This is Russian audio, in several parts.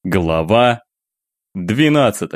Глава 12.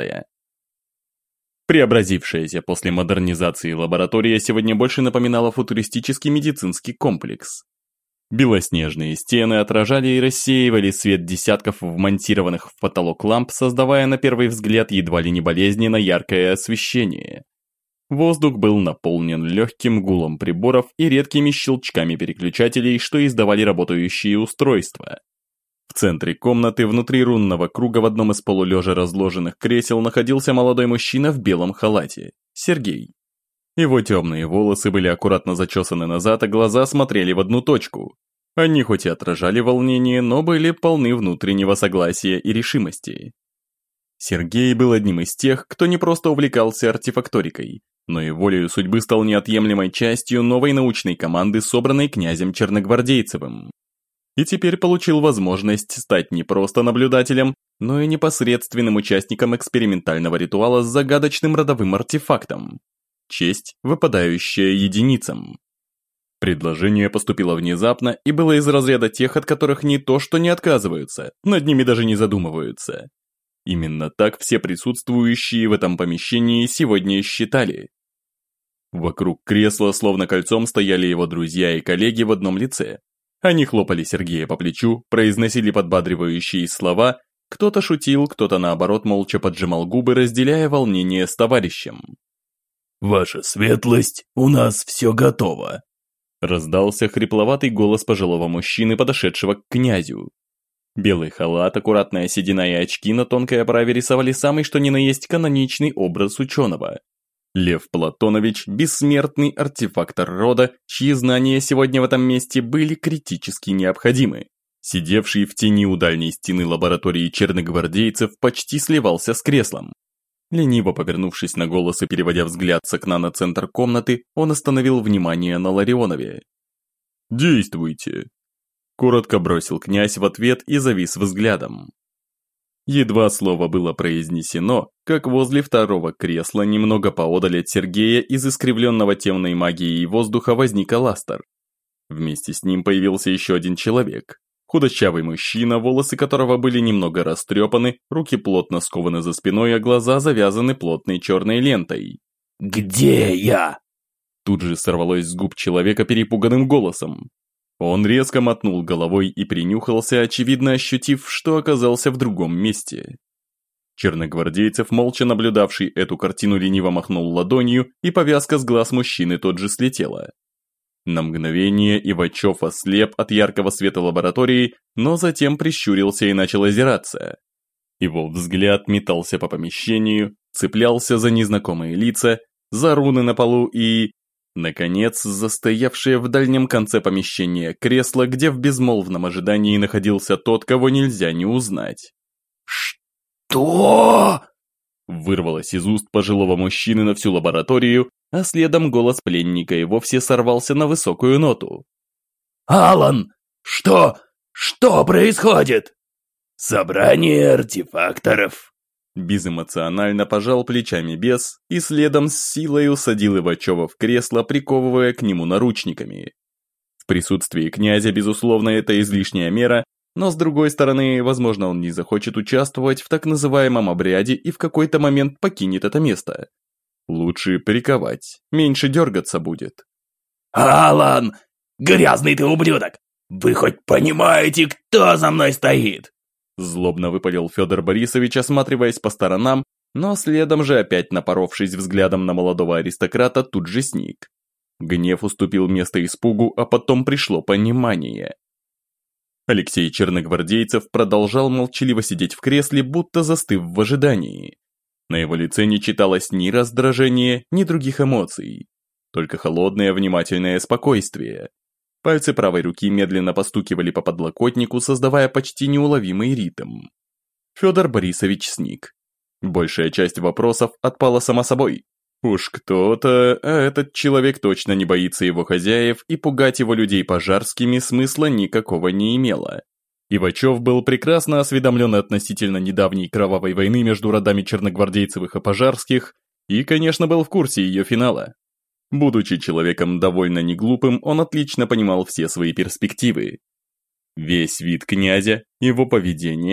Преобразившаяся после модернизации лаборатория сегодня больше напоминала футуристический медицинский комплекс. Белоснежные стены отражали и рассеивали свет десятков вмонтированных в потолок ламп, создавая на первый взгляд едва ли не болезненно яркое освещение. Воздух был наполнен легким гулом приборов и редкими щелчками переключателей, что издавали работающие устройства. В центре комнаты, внутри рунного круга, в одном из полулежа разложенных кресел находился молодой мужчина в белом халате – Сергей. Его темные волосы были аккуратно зачесаны назад, а глаза смотрели в одну точку. Они хоть и отражали волнение, но были полны внутреннего согласия и решимости. Сергей был одним из тех, кто не просто увлекался артефакторикой, но и волею судьбы стал неотъемлемой частью новой научной команды, собранной князем Черногвардейцевым. И теперь получил возможность стать не просто наблюдателем, но и непосредственным участником экспериментального ритуала с загадочным родовым артефактом. Честь, выпадающая единицам. Предложение поступило внезапно и было из разряда тех, от которых не то что не отказываются, над ними даже не задумываются. Именно так все присутствующие в этом помещении сегодня считали. Вокруг кресла словно кольцом стояли его друзья и коллеги в одном лице. Они хлопали Сергея по плечу, произносили подбадривающие слова, кто-то шутил, кто-то наоборот молча поджимал губы, разделяя волнение с товарищем. «Ваша светлость, у нас все готово!» Раздался хрипловатый голос пожилого мужчины, подошедшего к князю. Белый халат, аккуратная седина и очки на тонкой оправе рисовали самый что ни на есть каноничный образ ученого. Лев Платонович – бессмертный артефактор рода, чьи знания сегодня в этом месте были критически необходимы. Сидевший в тени у дальней стены лаборатории черногвардейцев почти сливался с креслом. Лениво повернувшись на голос и переводя взгляд с окна на центр комнаты, он остановил внимание на Ларионове. «Действуйте!» – коротко бросил князь в ответ и завис взглядом. Едва слово было произнесено, как возле второго кресла, немного поодаль от Сергея, из искривленного темной магией воздуха возник Аластер. Вместе с ним появился еще один человек. Худощавый мужчина, волосы которого были немного растрепаны, руки плотно скованы за спиной, а глаза завязаны плотной черной лентой. «Где я?» Тут же сорвалось с губ человека перепуганным голосом. Он резко мотнул головой и принюхался, очевидно ощутив, что оказался в другом месте. Черногвардейцев, молча наблюдавший эту картину, лениво махнул ладонью, и повязка с глаз мужчины тут же слетела. На мгновение Ивачев ослеп от яркого света лаборатории, но затем прищурился и начал озираться. Его взгляд метался по помещению, цеплялся за незнакомые лица, за руны на полу и... наконец, застоявшее в дальнем конце помещения кресло, где в безмолвном ожидании находился тот, кого нельзя не узнать. «Что?» Вырвалось из уст пожилого мужчины на всю лабораторию, а следом голос пленника и вовсе сорвался на высокую ноту. «Алан, что происходит?» «Собрание артефакторов». Безэмоционально пожал плечами бес и следом с силой усадил Ивачева в кресло, приковывая к нему наручниками. В присутствии князя, безусловно, это излишняя мера, но с другой стороны, возможно, он не захочет участвовать в так называемом обряде и в какой-то момент покинет это место. Лучше приковать, меньше дергаться будет. «Алан, грязный ты ублюдок! Вы хоть понимаете, кто за мной стоит?» Злобно выпалил Федор Борисович, осматриваясь по сторонам, но следом же, опять напоровшись взглядом на молодого аристократа, тут же сник. Гнев уступил место испугу, а потом пришло понимание. Алексей Черногвардейцев продолжал молчаливо сидеть в кресле, будто застыв в ожидании. На его лице не читалось ни раздражения, ни других эмоций, только холодное внимательное спокойствие. Пальцы правой руки медленно постукивали по подлокотнику, создавая почти неуловимый ритм. Федор Борисович сник. Большая часть вопросов отпала сама собой. Уж кто-то, а этот человек точно не боится его хозяев, и пугать его людей пожарскими смысла никакого не имело. Ивачев был прекрасно осведомлен относительно недавней кровавой войны между родами черногвардейцевых и пожарских, и, конечно, был в курсе ее финала. Будучи человеком довольно неглупым, он отлично понимал все свои перспективы. Весь вид князя, его поведение,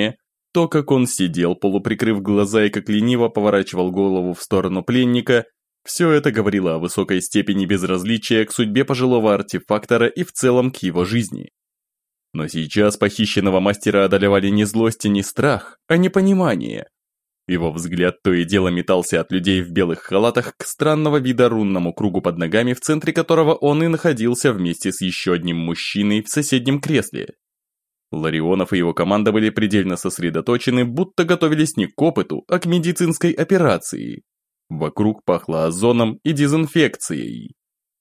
То, как он сидел, полуприкрыв глаза и как лениво поворачивал голову в сторону пленника, все это говорило о высокой степени безразличия к судьбе пожилого артефактора и в целом к его жизни. Но сейчас похищенного мастера одолевали не злость и не страх, а непонимание. Его взгляд то и дело метался от людей в белых халатах к странного вида рунному кругу под ногами, в центре которого он и находился вместе с еще одним мужчиной в соседнем кресле. Ларионов и его команда были предельно сосредоточены, будто готовились не к опыту, а к медицинской операции. Вокруг пахло озоном и дезинфекцией.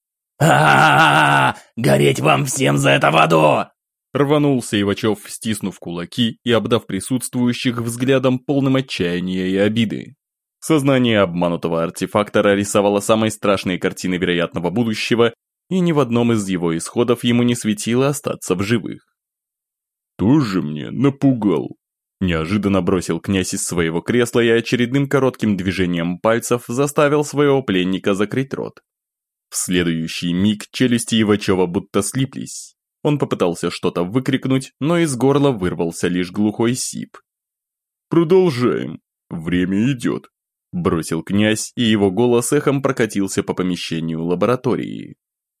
Гореть вам всем за это в аду! Рванулся Ивачев, стиснув кулаки и обдав присутствующих взглядом полным отчаяния и обиды. Сознание обманутого артефактора рисовало самые страшные картины вероятного будущего, и ни в одном из его исходов ему не светило остаться в живых. «Тоже мне напугал!» Неожиданно бросил князь из своего кресла и очередным коротким движением пальцев заставил своего пленника закрыть рот. В следующий миг челюсти Ивачева будто слиплись. Он попытался что-то выкрикнуть, но из горла вырвался лишь глухой сип. «Продолжаем. Время идет», – бросил князь, и его голос эхом прокатился по помещению лаборатории.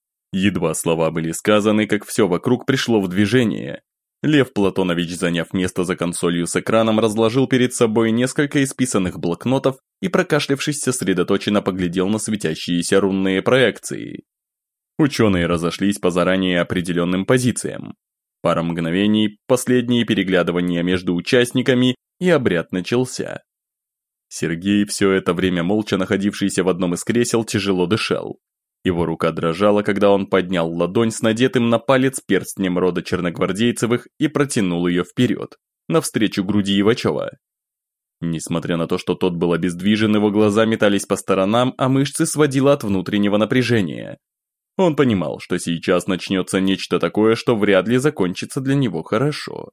Едва слова были сказаны, как все вокруг пришло в движение. Лев Платонович, заняв место за консолью с экраном, разложил перед собой несколько исписанных блокнотов и, прокашлявшись, сосредоточенно поглядел на светящиеся рунные проекции. Ученые разошлись по заранее определенным позициям. Пара мгновений, последние переглядывания между участниками, и обряд начался. Сергей, все это время молча находившийся в одном из кресел, тяжело дышал. Его рука дрожала, когда он поднял ладонь с надетым на палец перстнем рода черногвардейцевых и протянул ее вперед, навстречу груди Ивачева. Несмотря на то, что тот был обездвижен, его глаза метались по сторонам, а мышцы сводило от внутреннего напряжения. Он понимал, что сейчас начнется нечто такое, что вряд ли закончится для него хорошо.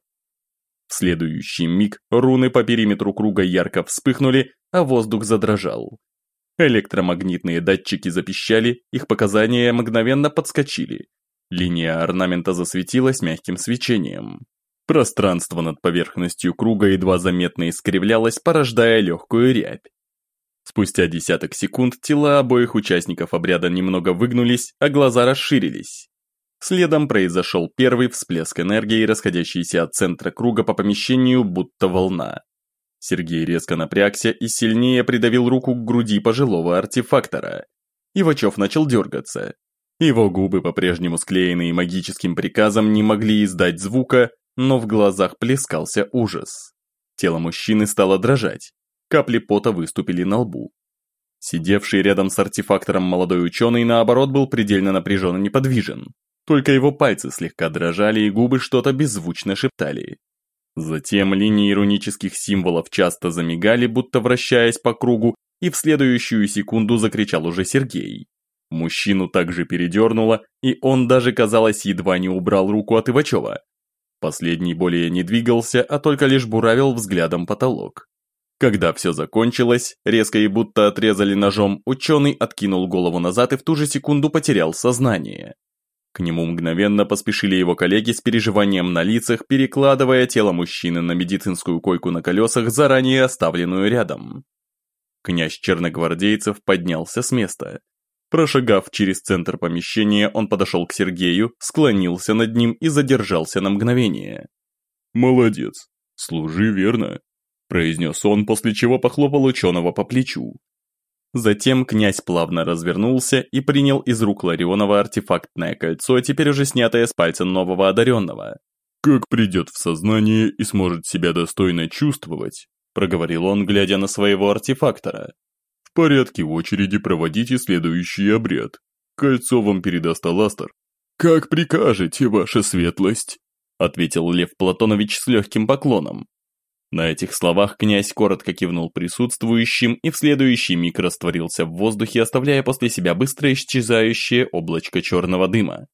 В следующий миг руны по периметру круга ярко вспыхнули, а воздух задрожал. Электромагнитные датчики запищали, их показания мгновенно подскочили. Линия орнамента засветилась мягким свечением. Пространство над поверхностью круга едва заметно искривлялось, порождая легкую рябь. Спустя десяток секунд тела обоих участников обряда немного выгнулись, а глаза расширились. Следом произошел первый всплеск энергии, расходящийся от центра круга по помещению, будто волна. Сергей резко напрягся и сильнее придавил руку к груди пожилого артефактора. Ивачев начал дергаться. Его губы, по-прежнему склеенные магическим приказом, не могли издать звука, но в глазах плескался ужас. Тело мужчины стало дрожать. Капли пота выступили на лбу. Сидевший рядом с артефактором молодой ученый, наоборот, был предельно напряжен и неподвижен. Только его пальцы слегка дрожали и губы что-то беззвучно шептали. Затем линии рунических символов часто замигали, будто вращаясь по кругу, и в следующую секунду закричал уже Сергей. Мужчину также передернуло, и он даже, казалось, едва не убрал руку от Ивачева. Последний более не двигался, а только лишь буравил взглядом потолок. Когда все закончилось, резко и будто отрезали ножом, ученый откинул голову назад и в ту же секунду потерял сознание. К нему мгновенно поспешили его коллеги с переживанием на лицах, перекладывая тело мужчины на медицинскую койку на колесах, заранее оставленную рядом. Князь черногвардейцев поднялся с места. Прошагав через центр помещения, он подошел к Сергею, склонился над ним и задержался на мгновение. «Молодец, служи верно», – произнес он, после чего похлопал ученого по плечу. Затем князь плавно развернулся и принял из рук Ларионова артефактное кольцо, теперь уже снятое с пальца нового одаренного. «Как придет в сознание и сможет себя достойно чувствовать», – проговорил он, глядя на своего артефактора. «В порядке очереди проводите следующий обряд. Кольцо вам передаст Аластер». «Как прикажете, ваша светлость», – ответил Лев Платонович с легким поклоном. На этих словах князь коротко кивнул присутствующим и в следующий миг растворился в воздухе, оставляя после себя быстро исчезающее облачко черного дыма.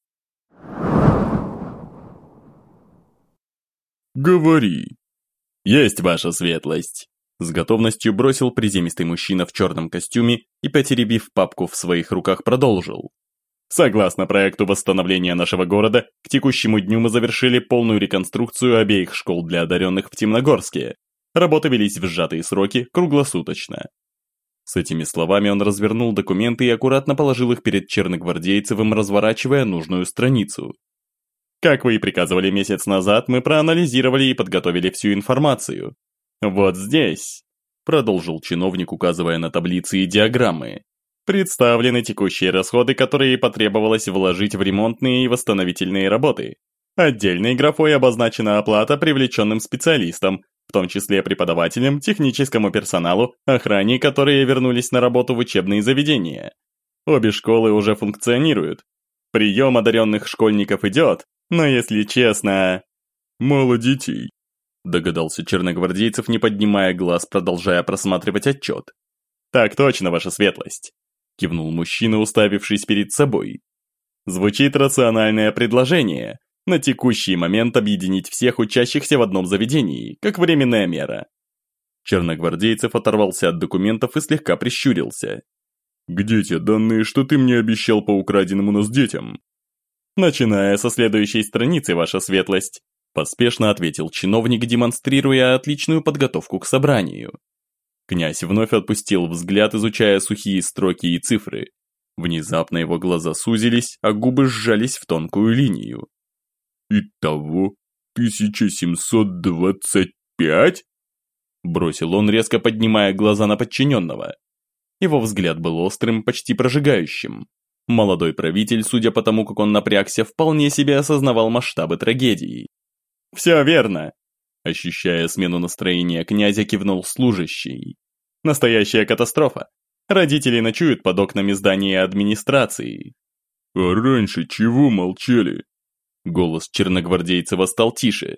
«Говори». «Есть ваша светлость», – с готовностью бросил приземистый мужчина в черном костюме и, потеребив папку в своих руках, продолжил. «Согласно проекту восстановления нашего города, к текущему дню мы завершили полную реконструкцию обеих школ для одаренных в Темногорске. Работы велись в сжатые сроки, круглосуточно. С этими словами он развернул документы и аккуратно положил их перед Черногвардейцевым, разворачивая нужную страницу. Как вы и приказывали месяц назад, мы проанализировали и подготовили всю информацию. Вот здесь, продолжил чиновник, указывая на таблицы и диаграммы, представлены текущие расходы, которые потребовалось вложить в ремонтные и восстановительные работы. Отдельной графой обозначена оплата привлеченным специалистам, в том числе преподавателям, техническому персоналу, охране, которые вернулись на работу в учебные заведения. Обе школы уже функционируют. Прием одаренных школьников идет, но если честно... Мало детей, догадался Черногвардейцев, не поднимая глаз, продолжая просматривать отчет. Так точно, ваша светлость, кивнул мужчина, уставившись перед собой. Звучит рациональное предложение. На текущий момент объединить всех учащихся в одном заведении, как временная мера. Черногвардейцев оторвался от документов и слегка прищурился. «Где те данные, что ты мне обещал по украденным у нас детям?» «Начиная со следующей страницы, ваша светлость», поспешно ответил чиновник, демонстрируя отличную подготовку к собранию. Князь вновь отпустил взгляд, изучая сухие строки и цифры. Внезапно его глаза сузились, а губы сжались в тонкую линию. «Итого 1725?» Бросил он, резко поднимая глаза на подчиненного. Его взгляд был острым, почти прожигающим. Молодой правитель, судя по тому, как он напрягся, вполне себе осознавал масштабы трагедии. «Все верно!» Ощущая смену настроения князя, кивнул служащий. «Настоящая катастрофа. Родители ночуют под окнами здания администрации». «А раньше чего молчали?» Голос Черногвардейцева стал тише.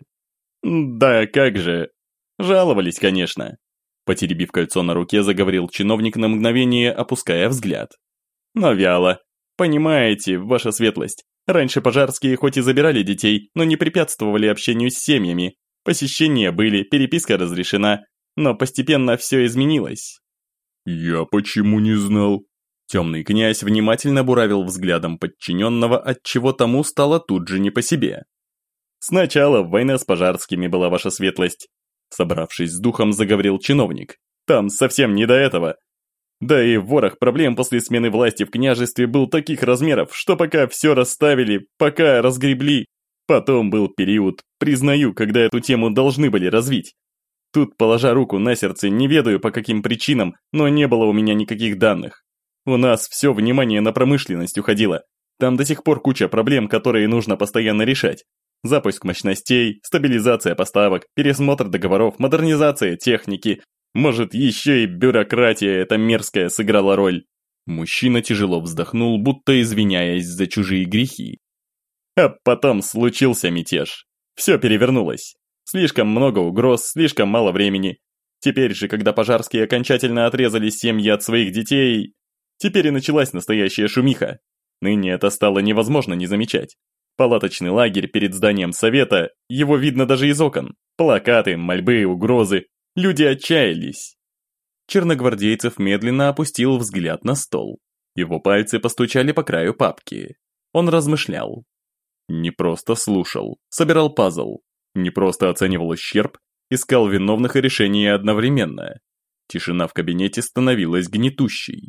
«Да как же. Жаловались, конечно». Потеребив кольцо на руке, заговорил чиновник на мгновение, опуская взгляд. «Но вяло. Понимаете, ваша светлость, раньше пожарские хоть и забирали детей, но не препятствовали общению с семьями. Посещения были, переписка разрешена, но постепенно все изменилось». «Я почему не знал?» Темный князь внимательно буравил взглядом подчиненного, отчего тому стало тут же не по себе. «Сначала война с пожарскими была, ваша светлость», собравшись с духом, заговорил чиновник. «Там совсем не до этого. Да и ворох проблем после смены власти в княжестве был таких размеров, что пока все расставили, пока разгребли. Потом был период, признаю, когда эту тему должны были развить. Тут, положа руку на сердце, не ведаю по каким причинам, но не было у меня никаких данных. У нас все внимание на промышленность уходило. Там до сих пор куча проблем, которые нужно постоянно решать. Запуск мощностей, стабилизация поставок, пересмотр договоров, модернизация техники. Может, еще и бюрократия эта мерзкая сыграла роль». Мужчина тяжело вздохнул, будто извиняясь за чужие грехи. А потом случился мятеж. Все перевернулось. Слишком много угроз, слишком мало времени. Теперь же, когда пожарские окончательно отрезали семьи от своих детей... Теперь и началась настоящая шумиха. Ныне это стало невозможно не замечать. Палаточный лагерь перед зданием совета, его видно даже из окон. Плакаты, мольбы, угрозы. Люди отчаялись. Черногвардейцев медленно опустил взгляд на стол. Его пальцы постучали по краю папки. Он размышлял. Не просто слушал, собирал пазл. Не просто оценивал ущерб, искал виновных и решения одновременно. Тишина в кабинете становилась гнетущей.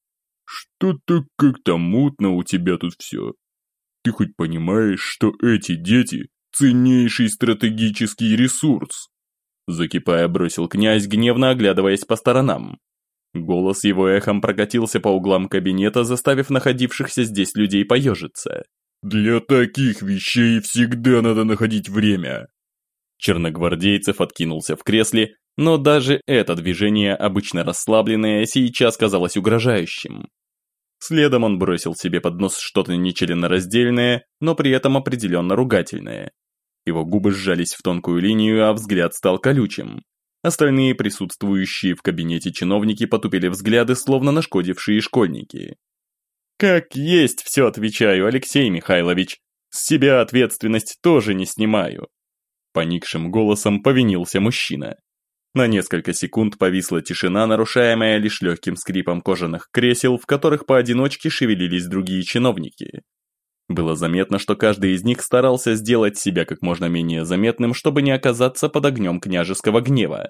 «Что-то как-то мутно у тебя тут все. Ты хоть понимаешь, что эти дети – ценнейший стратегический ресурс?» Закипая, бросил князь, гневно оглядываясь по сторонам. Голос его эхом прокатился по углам кабинета, заставив находившихся здесь людей поежиться. «Для таких вещей всегда надо находить время!» Черногвардейцев откинулся в кресле, но даже это движение, обычно расслабленное, сейчас казалось угрожающим. Следом он бросил себе под нос что-то нечленораздельное, но при этом определенно ругательное. Его губы сжались в тонкую линию, а взгляд стал колючим. Остальные присутствующие в кабинете чиновники потупили взгляды, словно нашкодившие школьники. «Как есть все отвечаю, Алексей Михайлович. С себя ответственность тоже не снимаю». Поникшим голосом повинился мужчина. На несколько секунд повисла тишина, нарушаемая лишь легким скрипом кожаных кресел, в которых поодиночке шевелились другие чиновники. Было заметно, что каждый из них старался сделать себя как можно менее заметным, чтобы не оказаться под огнем княжеского гнева.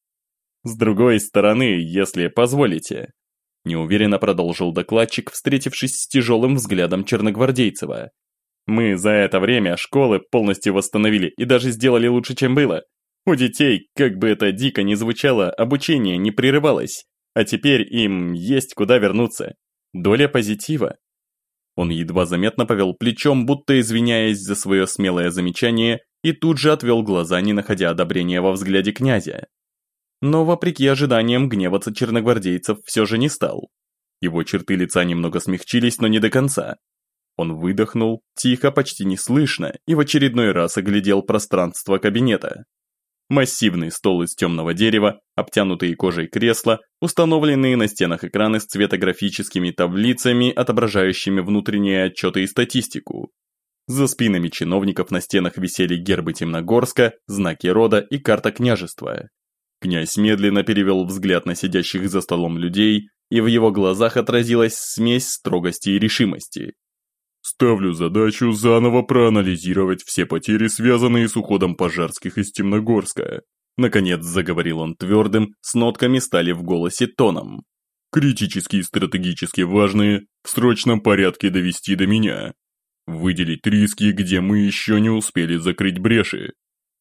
«С другой стороны, если позволите», – неуверенно продолжил докладчик, встретившись с тяжелым взглядом Черногвардейцева. «Мы за это время школы полностью восстановили и даже сделали лучше, чем было. У детей, как бы это дико ни звучало, обучение не прерывалось, а теперь им есть куда вернуться. Доля позитива». Он едва заметно повел плечом, будто извиняясь за свое смелое замечание, и тут же отвел глаза, не находя одобрения во взгляде князя. Но, вопреки ожиданиям, гневаться черногвардейцев все же не стал. Его черты лица немного смягчились, но не до конца. Он выдохнул, тихо, почти неслышно, и в очередной раз оглядел пространство кабинета. Массивный стол из темного дерева, обтянутые кожей кресла, установленные на стенах экраны с цветографическими таблицами, отображающими внутренние отчеты и статистику. За спинами чиновников на стенах висели гербы Темногорска, знаки рода и карта княжества. Князь медленно перевел взгляд на сидящих за столом людей, и в его глазах отразилась смесь строгости и решимости. «Ставлю задачу заново проанализировать все потери, связанные с уходом Пожарских из Темногорска». Наконец заговорил он твердым, с нотками стали в голосе тоном. «Критически и стратегически важные, в срочном порядке довести до меня. Выделить риски, где мы еще не успели закрыть бреши».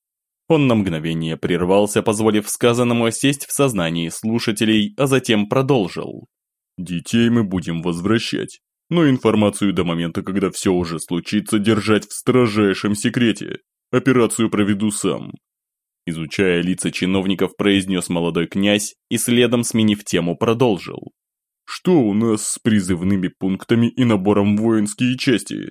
Он на мгновение прервался, позволив сказанному осесть в сознании слушателей, а затем продолжил. «Детей мы будем возвращать, но информацию до момента, когда все уже случится, держать в строжайшем секрете. Операцию проведу сам». Изучая лица чиновников, произнес молодой князь и следом, сменив тему, продолжил. «Что у нас с призывными пунктами и набором в воинские части?»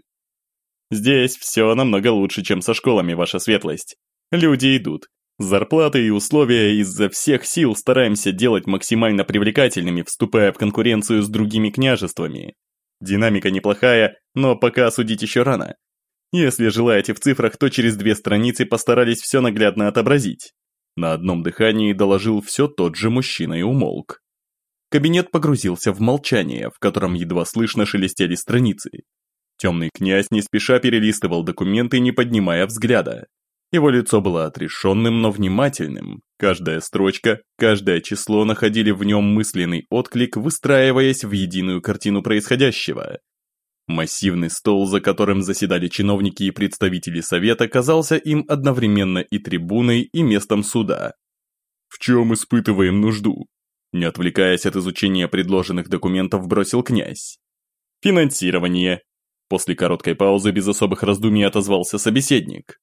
«Здесь все намного лучше, чем со школами, ваша светлость. Люди идут. Зарплаты и условия изо всех сил стараемся делать максимально привлекательными, вступая в конкуренцию с другими княжествами. Динамика неплохая, но пока судить еще рано. Если желаете в цифрах, то через 2 страницы постарались все наглядно отобразить». На одном дыхании доложил все тот же мужчина и умолк. Кабинет погрузился в молчание, в котором едва слышно шелестели страницы. Темный князь не спеша перелистывал документы, не поднимая взгляда. Его лицо было отрешенным, но внимательным. Каждая строчка, каждое число находили в нем мысленный отклик, выстраиваясь в единую картину происходящего. Массивный стол, за которым заседали чиновники и представители совета, казался им одновременно и трибуной, и местом суда. «В чем испытываем нужду?» Не отвлекаясь от изучения предложенных документов, бросил князь. «Финансирование». После короткой паузы без особых раздумий отозвался собеседник.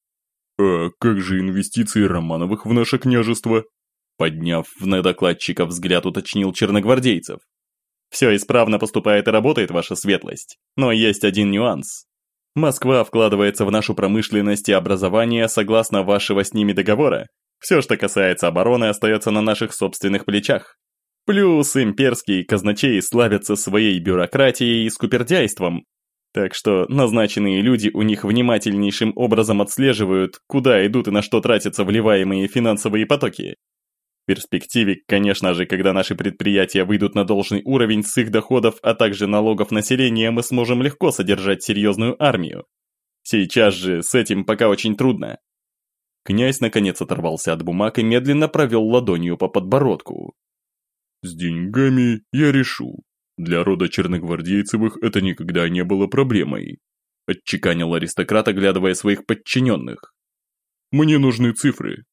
«А как же инвестиции Романовых в наше княжество?» Подняв на докладчика взгляд, уточнил Черногвардейцев. «Все исправно поступает и работает, ваша светлость, но есть один нюанс. Москва вкладывается в нашу промышленность и образование согласно вашего с ними договора. Все, что касается обороны, остается на наших собственных плечах. Плюс имперские казначеи славятся своей бюрократией и скупердяйством. Так что назначенные люди у них внимательнейшим образом отслеживают, куда идут и на что тратятся вливаемые финансовые потоки. В перспективе, конечно же, когда наши предприятия выйдут на должный уровень с их доходов, а также налогов населения, мы сможем легко содержать серьезную армию. Сейчас же с этим пока очень трудно». Князь наконец оторвался от бумаг и медленно провел ладонью по подбородку. «С деньгами я решу. Для рода Черногвардейцевых это никогда не было проблемой», отчеканил аристократ, оглядывая своих подчиненных. «Мне нужны цифры.